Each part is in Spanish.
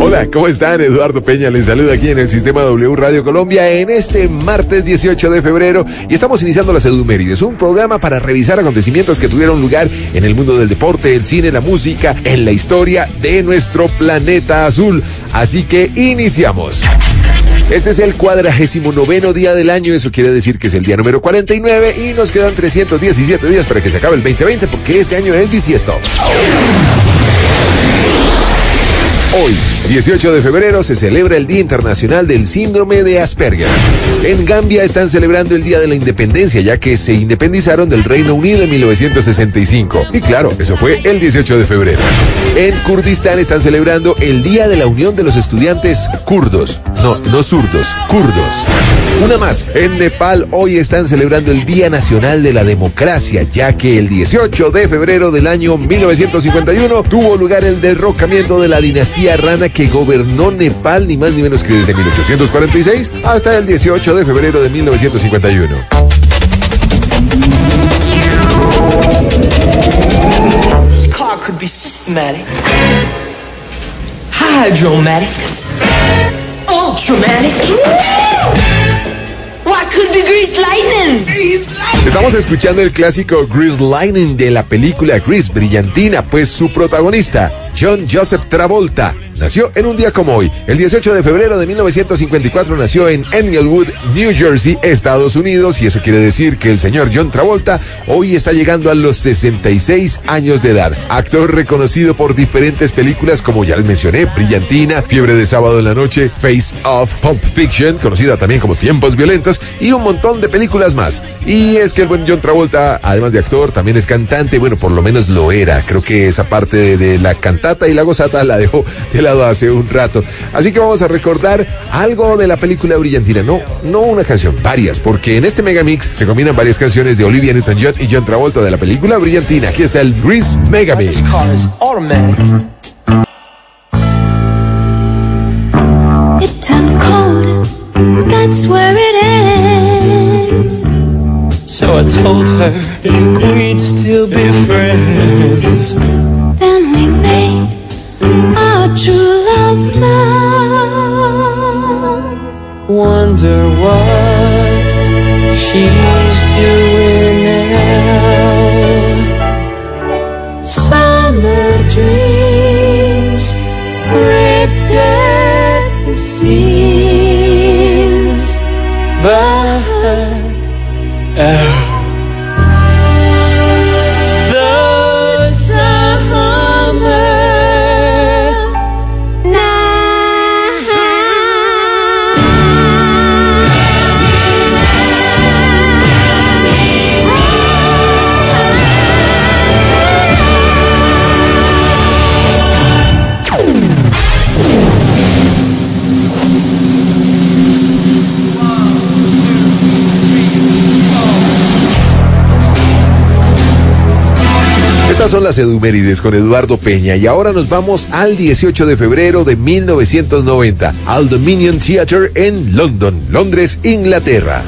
Hola, ¿cómo están? Eduardo Peña les saluda aquí en el Sistema W Radio Colombia en este martes 18 de febrero y estamos iniciando las Edumérides, un programa para revisar acontecimientos que tuvieron lugar en el mundo del deporte, el cine, la música, en la historia de nuestro planeta azul. Así que iniciamos. Este es el 49º día del año, eso quiere decir que es el día número 49 y nos quedan 317 días para que se acabe el 2020 porque este año es bisiesto. Hoy, 18 de febrero, se celebra el Día Internacional del Síndrome de Asperger. En Gambia están celebrando el Día de la Independencia, ya que se independizaron del Reino Unido en 1965. Y claro, eso fue el 18 de febrero. En Kurdistán están celebrando el Día de la Unión de los Estudiantes Kurdos. No zurdos, kurdos. Una más, en Nepal hoy están celebrando el Día Nacional de la Democracia, ya que el 18 de febrero del año 1951 tuvo lugar el derrocamiento de la dinastía Rana que gobernó Nepal ni más ni menos que desde 1846 hasta el 18 de febrero de 1951. This car could be systematic, hydromatic, ultramatic. Why could be grease lightning? Estamos escuchando el clásico Grease Lightning de la película Grease, Brillantina, pues su protagonista, John Joseph Travolta, nació en un día como hoy. El 18 de febrero de 1954 nació en Englewood, New Jersey, Estados Unidos, y eso quiere decir que el señor John Travolta hoy está llegando a los 66 años de edad. Actor reconocido por diferentes películas como ya les mencioné, Brillantina, Fiebre de Sábado en la Noche, Face Off, Pulp Fiction, conocida también como Tiempos Violentos, y un montón de películas más. Y es que el buen John Travolta, además de actor, también es cantante, bueno, por lo menos lo era. Creo que esa parte de la cantata y la gozata la dejó de lado hace un rato. Así que vamos a recordar algo de la película Brillantina. No una canción, varias, porque en este megamix se combinan varias canciones de Olivia Newton-John y John Travolta de la película Brillantina. Aquí está el Grease Megamix. It turned cold, that's where it ends. So I told her we'd still be friends. Then we made our true love now. Wonder what she's doing now. Summer dreams ripped at the seams. But the summer Estas son las Edumérides con Eduardo Peña y ahora nos vamos al 18 de febrero de 1990 al Dominion Theatre en London, Londres, Inglaterra.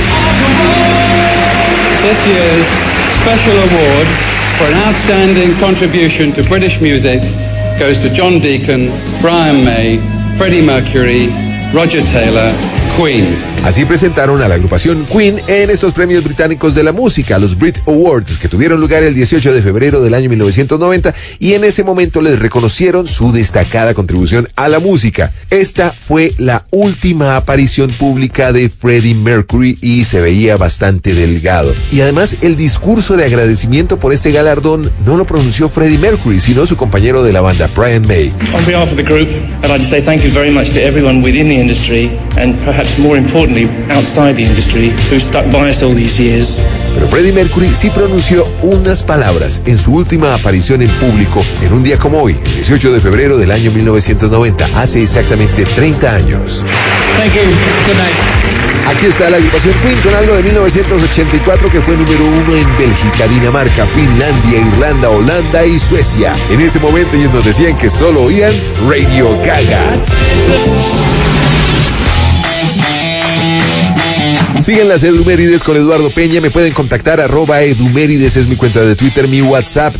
This year's special award for an outstanding contribution to British music goes to John Deacon, Brian May, Freddie Mercury, Roger Taylor, Queen. Así presentaron a la agrupación Queen en estos premios británicos de la música, los Brit Awards, que tuvieron lugar el 18 de febrero del año 1990 y en ese momento les reconocieron su destacada contribución a la música. Esta fue la última aparición pública de Freddie Mercury y se veía bastante delgado. Y además el discurso de agradecimiento por este galardón no lo pronunció Freddie Mercury, sino su compañero de la banda, Brian May. On behalf of the group, I'd like to say thank you very much to everyone within the industry and perhaps more importantly outside the industry who stuck by us all these years. Pero Freddie Mercury sí pronunció unas palabras en su última aparición en público en un día como hoy, el 18 de febrero del año 1990, hace exactamente 30 años. Thank you. Good night. Aquí está la agrupación Queen con algo de 1984 que fue número 1 en Bélgica, Dinamarca, Finlandia, Irlanda, Holanda y Suecia. En ese momento ellos nos decían que solo oían Radio Gaga. Siguen las Edumérides con Eduardo Peña. Me pueden contactar @Edumérides es mi cuenta de Twitter, mi WhatsApp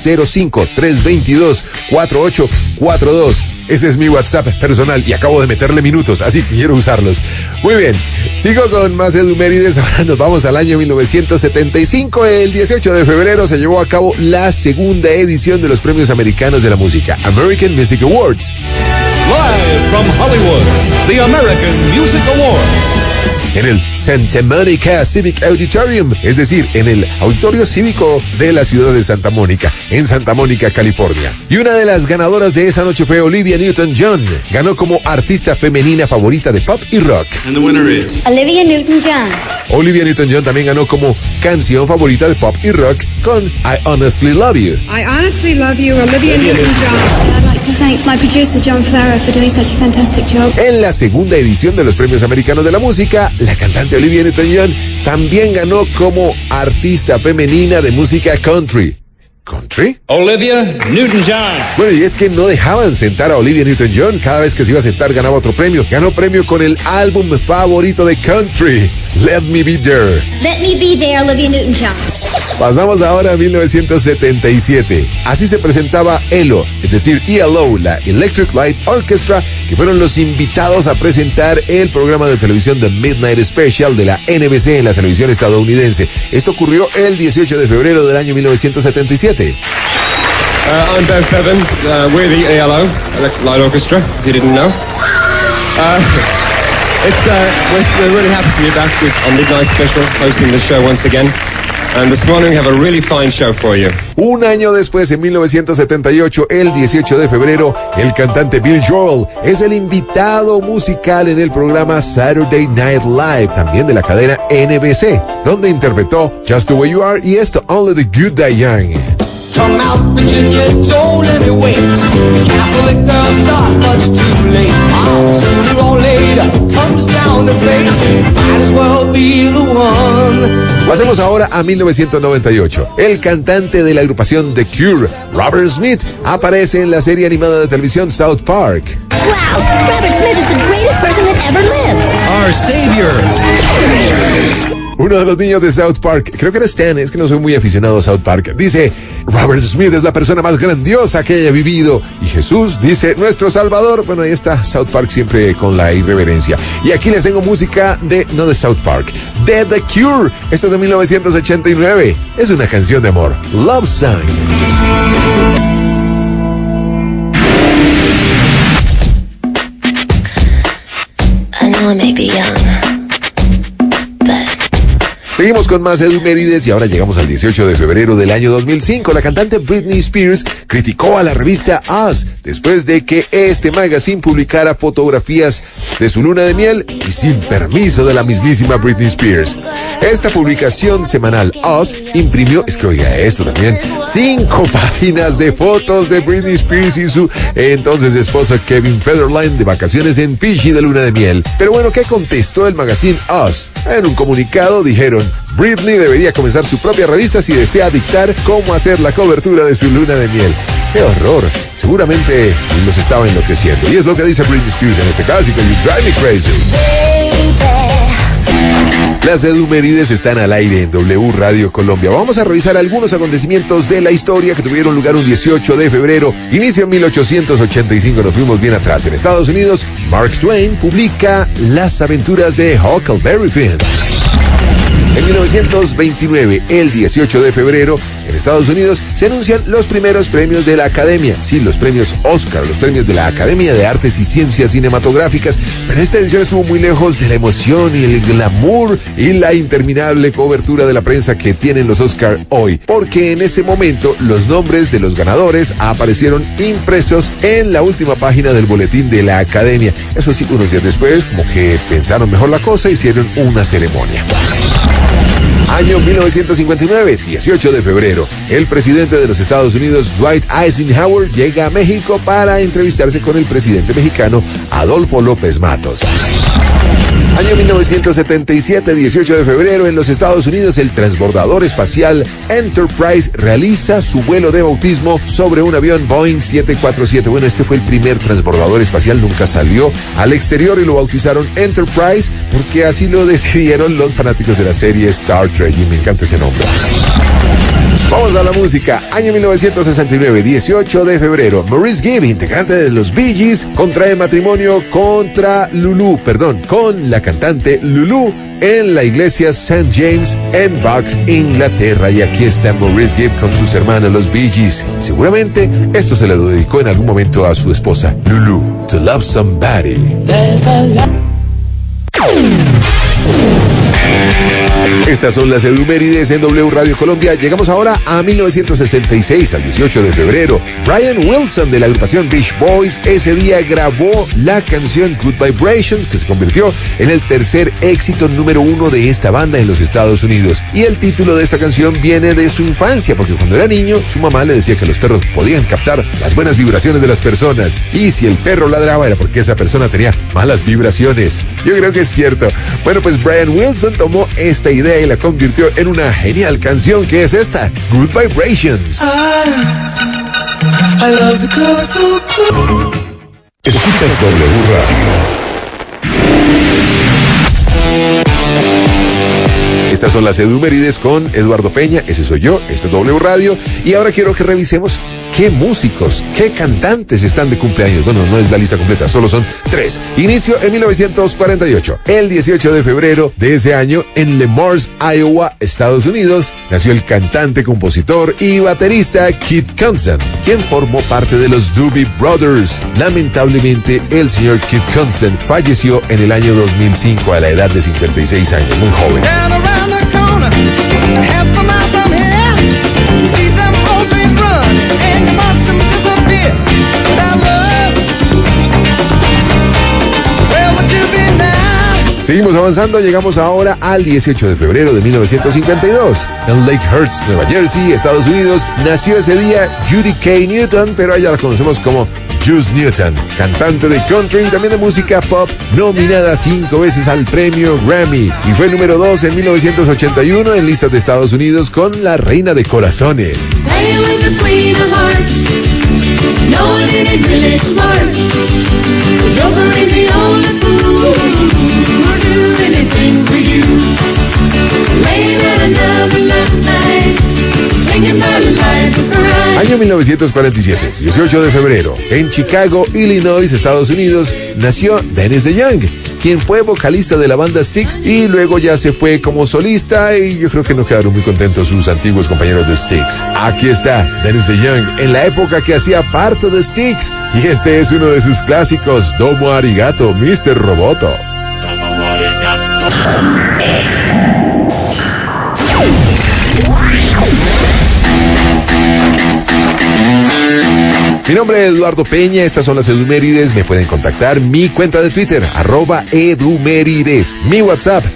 305-322-4842. Ese es mi WhatsApp personal y acabo de meterle minutos, así que quiero usarlos. Muy bien, sigo con más Edumérides. Ahora nos vamos al año 1975. El 18 de febrero se llevó a cabo la segunda edición de los Premios Americanos de la Música, American Music Awards. Live from Hollywood, the American Music Awards. En el Santa Monica Civic Auditorium, es decir, en el Auditorio Cívico de la ciudad de Santa Mónica, en Santa Mónica, California. Y una de las ganadoras de esa noche fue Olivia Newton-John. Ganó como artista femenina favorita de pop y rock. And the winner is Olivia Newton-John. Olivia Newton-John también ganó como canción favorita de pop y rock con I Honestly Love You. I honestly love you, Olivia Newton-John. I'd like to thank my producer John Farrar for doing such a fantastic job. En la segunda edición de los Premios Americanos de la Música, la cantante Olivia Newton-John también ganó como artista femenina de música country. ¿Country? Olivia Newton-John. Bueno, y es que no dejaban sentar a Olivia Newton-John. Cada vez que se iba a sentar ganaba otro premio. Ganó premio con el álbum favorito de country, Let Me Be There. Let me be there, Olivia Newton-John. Pasamos ahora a 1977. Así se presentaba ELO, es decir, ELO, la Electric Light Orchestra, que fueron los invitados a presentar el programa de televisión The Midnight Special de la NBC en la televisión estadounidense. Esto ocurrió el 18 de febrero del año 1977. I'm Bev Bevan. We're the ELO, Electric Light Orchestra, if you didn't know. We're really happy to be back with our Midnight Special, hosting the show once again. And this morning we have a really fine show for you. Un año después, en 1978, el 18 de febrero, el cantante Billy Joel es el invitado musical en el programa Saturday Night Live, también de la cadena NBC, donde interpretó Just the Way You Are y esto, Only the Good Die Young. Come out, Virginia, don't let me wait. Catholic girls start much too late. Sooner or later comes down to face. Might as well be the one. Pasemos ahora a 1998. El cantante de la agrupación The Cure, Robert Smith, aparece en la serie animada de televisión South Park. Wow, Robert Smith is the greatest person that ever lived. Our savior. Uno de los niños de South Park, creo que era Stan, es que no soy muy aficionado a South Park, dice, Robert Smith es la persona más grandiosa que haya vivido. Y Jesús dice, nuestro Salvador. Bueno, ahí está South Park siempre con la irreverencia. Y aquí les tengo música no de South Park, de The Cure. Esta es de 1989. Es una canción de amor, Love Song. I know I may be young. Seguimos con más Edumérides y ahora llegamos al 18 de febrero del año 2005. La cantante Britney Spears criticó a la revista Us después de que este magazine publicara fotografías de su luna de miel y sin permiso de la mismísima Britney Spears. Esta publicación semanal Us imprimió, es que oiga esto también, 5 páginas de fotos de Britney Spears y su entonces esposo Kevin Federline de vacaciones en Fiji de luna de miel. Pero bueno, ¿qué contestó el magazine Us? En un comunicado dijeron, Britney debería comenzar su propia revista si desea dictar cómo hacer la cobertura de su luna de miel. ¡Qué horror! Seguramente los estaba enloqueciendo. Y es lo que dice Britney Spears en este clásico, You Drive Me Crazy. Las Edumérides están al aire en W Radio Colombia. Vamos a revisar algunos acontecimientos de la historia que tuvieron lugar un 18 de febrero. Inicio en 1885, nos fuimos bien atrás. En Estados Unidos, Mark Twain publica Las aventuras de Huckleberry Finn. En 1929, el 18 de febrero, en Estados Unidos, se anuncian los primeros premios de la Academia. Sí, los premios Oscar, los premios de la Academia de Artes y Ciencias Cinematográficas. Pero esta edición estuvo muy lejos de la emoción y el glamour y la interminable cobertura de la prensa que tienen los Oscar hoy. Porque en ese momento, los nombres de los ganadores aparecieron impresos en la última página del boletín de la Academia. Eso sí, unos días después, como que pensaron mejor la cosa, hicieron una ceremonia. Año 1959, 18 de febrero. El presidente de los Estados Unidos, Dwight Eisenhower, llega a México para entrevistarse con el presidente mexicano, Adolfo López Matos. Año 1977, 18 de febrero, en los Estados Unidos, el transbordador espacial Enterprise realiza su vuelo de bautismo sobre un avión Boeing 747. Bueno, este fue el primer transbordador espacial, nunca salió al exterior y lo bautizaron Enterprise porque así lo decidieron los fanáticos de la serie Star Trek y me encanta ese nombre. Vamos a la música. Año 1969, 18 de febrero. Maurice Gibb, integrante de los Bee Gees, contrae matrimonio con la cantante Lulu en la iglesia St. James en Bucks, Inglaterra. Y aquí está Maurice Gibb con sus hermanos los Bee Gees. Seguramente esto se lo dedicó en algún momento a su esposa Lulu. To Love Somebody. Estas son las edumérides en W Radio Colombia. Llegamos ahora a 1966, al 18 de febrero. Brian Wilson de la agrupación Beach Boys ese día grabó la canción Good Vibrations, que se convirtió en el tercer éxito número 1 de esta banda en los Estados Unidos. Y el título de esta canción viene de su infancia, porque cuando era niño, su mamá le decía que los perros podían captar las buenas vibraciones de las personas. Y si el perro ladraba era porque esa persona tenía malas vibraciones. Yo creo que es cierto. Bueno, pues Brian Wilson tomó esta idea y la convirtió en una genial canción que es esta, Good Vibrations. I love the colorful blue. Escuchas W Radio. Estas son las edumérides con Eduardo Peña, ese soy yo, este es W Radio, y ahora quiero que revisemos qué músicos, qué cantantes están de cumpleaños. Bueno, no es la lista completa, solo son 3. Inicio en 1948. El 18 de febrero de ese año, en Le Mars, Iowa, Estados Unidos, nació el cantante, compositor y baterista Keith Consent, quien formó parte de los Doobie Brothers. Lamentablemente, el señor Keith Consent falleció en el año 2005 a la edad de 56 años, muy joven. Seguimos avanzando, llegamos ahora al 18 de febrero de 1952. En Lakehurst, Nueva Jersey, Estados Unidos, nació ese día Judy K. Newton, pero allá la conocemos como Juice Newton, cantante de country y también de música pop, nominada 5 veces al premio Grammy y fue número 2 en 1981 en listas de Estados Unidos con La Reina de Corazones. Año 1947, 18 de febrero, en Chicago, Illinois, Estados Unidos, nació Dennis DeYoung, quien fue vocalista de la banda Styx y luego ya se fue como solista y yo creo que no quedaron muy contentos sus antiguos compañeros de Styx. Aquí está Dennis DeYoung en la época que hacía parte de Styx y este es uno de sus clásicos, Domo Arigato, Mr. Roboto. Domo Arigato. Mi nombre es Eduardo Peña, estas son las edumérides, me pueden contactar, mi cuenta de Twitter, @edumérides, mi WhatsApp,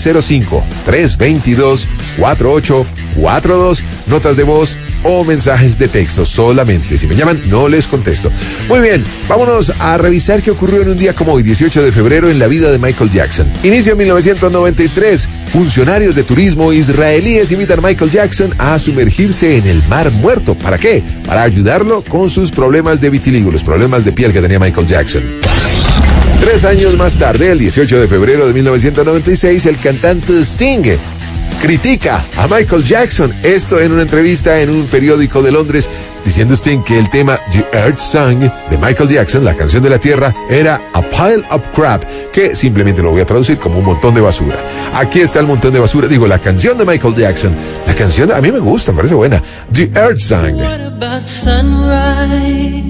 305-322-4842, notas de voz o mensajes de texto solamente. Si me llaman, no les contesto. Muy bien, vámonos a revisar qué ocurrió en un día como hoy, 18 de febrero, en la vida de Michael Jackson. Inicio en 1993. Funcionarios de turismo israelíes invitan a Michael Jackson a sumergirse en el Mar Muerto. ¿Para qué? Para ayudarlo con sus problemas de vitiligo, los problemas de piel que tenía Michael Jackson. 3 años más tarde, el 18 de febrero de 1996, el cantante Sting critica a Michael Jackson. Esto en una entrevista en un periódico de Londres, diciendo Sting que el tema The Earth Song de Michael Jackson, la canción de la tierra, era a pile of crap, que simplemente lo voy a traducir como un montón de basura. Aquí está el montón de basura, digo, la canción de Michael Jackson. La canción a mí me gusta, me parece buena. The Earth Song. What about sunrise?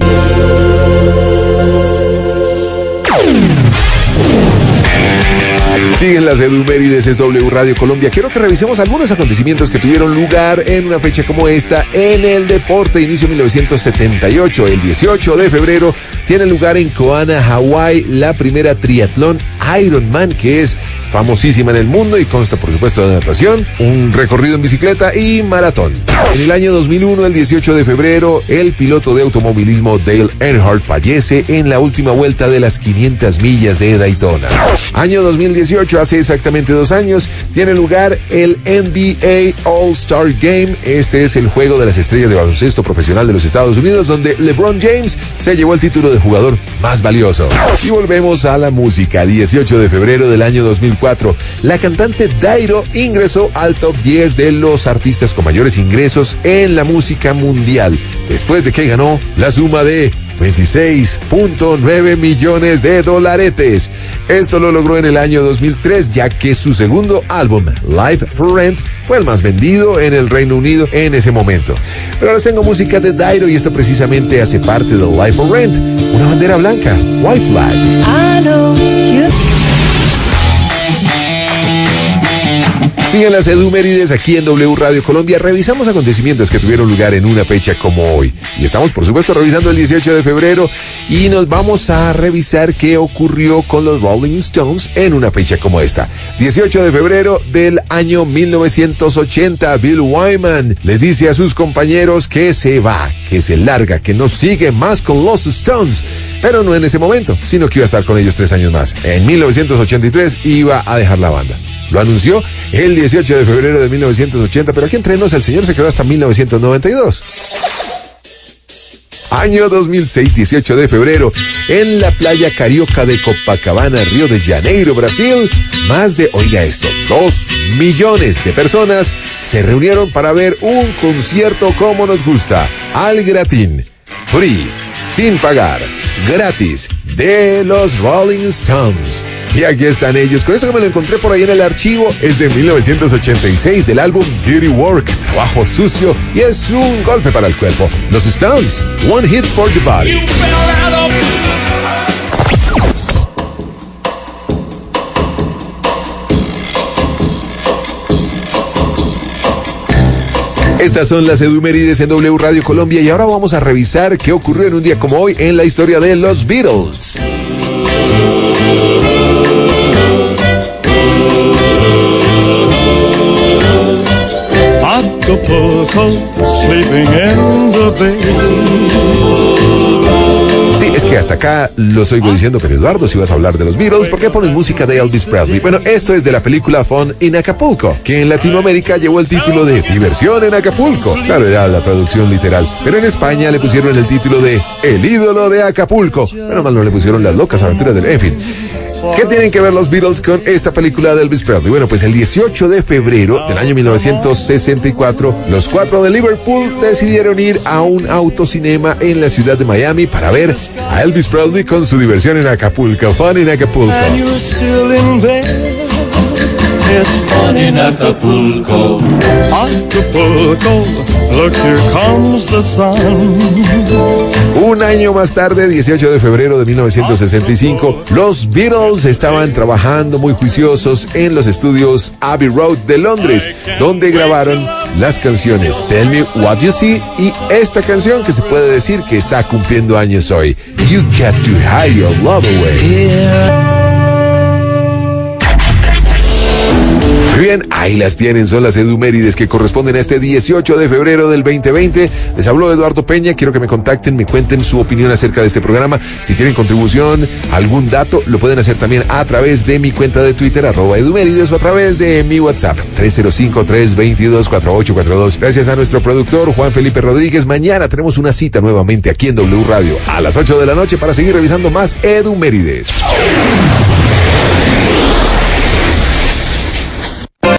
Siguen las edumérides, es W Radio Colombia. Quiero que revisemos algunos acontecimientos que tuvieron lugar en una fecha como esta en el deporte. Inicio 1978, el 18 de febrero, tiene lugar en Kona, Hawái, la primera triatlón Ironman, que es famosísima en el mundo y consta, por supuesto, de natación, un recorrido en bicicleta y maratón. En el año 2001, el 18 de febrero, el piloto de automovilismo Dale Earnhardt fallece en la última vuelta de las 500 millas de Daytona. Año 2018, hace exactamente 2 años, tiene lugar el NBA All-Star Game. Este es el juego de las estrellas de baloncesto profesional de los Estados Unidos, donde LeBron James se llevó el título de jugador más valioso. Y volvemos a la música. 18 de febrero del año 2004, la cantante Dairo ingresó al top 10 de los artistas con mayores ingresos en la música mundial, después de que ganó la suma de 26.9 millones de dolaretes. Esto lo logró en el año 2003, ya que su segundo álbum, Live for Rent, fue el más vendido en el Reino Unido en ese momento. Pero les tengo música de Dairo y esto precisamente hace parte de Live for Rent, una bandera blanca, White Flag. I know you. Siguen las Edumérides aquí en W Radio Colombia. Revisamos acontecimientos que tuvieron lugar en una fecha como hoy. Y estamos, por supuesto, revisando el 18 de febrero y nos vamos a revisar qué ocurrió con los Rolling Stones en una fecha como esta. 18 de febrero del año 1980, Bill Wyman le dice a sus compañeros que se va, que se larga, que no sigue más con los Stones. Pero no en ese momento, sino que iba a estar con ellos 3 años más. En 1983 iba a dejar la banda. Lo anunció el 18 de febrero de 1980, pero aquí entre nos el señor se quedó hasta 1992. Año 2006, 18 de febrero, en la playa Carioca de Copacabana, Río de Janeiro, Brasil, más de, oiga esto, 2 millones de personas se reunieron para ver un concierto como nos gusta, al gratín, free, sin pagar, gratis, de los Rolling Stones. Y aquí están ellos. Con eso que me lo encontré por ahí en el archivo, es de 1986 del álbum Dirty Work, trabajo sucio, y es un golpe para el cuerpo. Los Stones, One Hit for the Body. Estas son las Edumérides en W Radio Colombia y ahora vamos a revisar qué ocurrió en un día como hoy en la historia de los Beatles. Acapulco, sleeping in the bay. Sí, es que hasta acá los oigo diciendo, pero Eduardo, si vas a hablar de los Beatles, ¿por qué pones música de Elvis Presley? Bueno, esto es de la película Fun in Acapulco, que en Latinoamérica llevó el título de Diversión en Acapulco. Claro, era la traducción literal, pero en España le pusieron el título de El ídolo de Acapulco. Menos mal no le pusieron Las locas aventuras del... En fin. ¿Qué tienen que ver los Beatles con esta película de Elvis Presley? Bueno, pues el 18 de febrero del año 1964, los 4 de Liverpool decidieron ir a un autocinema en la ciudad de Miami para ver a Elvis Presley con su Diversión en Acapulco, Fun in Acapulco. It's fun in Acapulco. Acapulco, look, here comes the sun. Un año más tarde, 18 de febrero de 1965, los Beatles estaban trabajando muy juiciosos en los estudios Abbey Road de Londres, donde grabaron las canciones Tell Me What You See y esta canción que se puede decir que está cumpliendo años hoy, You Got to Hide Your Love Away. Muy bien, ahí las tienen, son las Edumérides que corresponden a este 18 de febrero del 2020. Les habló Eduardo Peña, quiero que me contacten, me cuenten su opinión acerca de este programa. Si tienen contribución, algún dato, lo pueden hacer también a través de mi cuenta de Twitter, @Edumérides, o a través de mi WhatsApp, 305-322-4842. Gracias a nuestro productor, Juan Felipe Rodríguez. Mañana tenemos una cita nuevamente aquí en W Radio a las 8 de la noche para seguir revisando más Edumérides.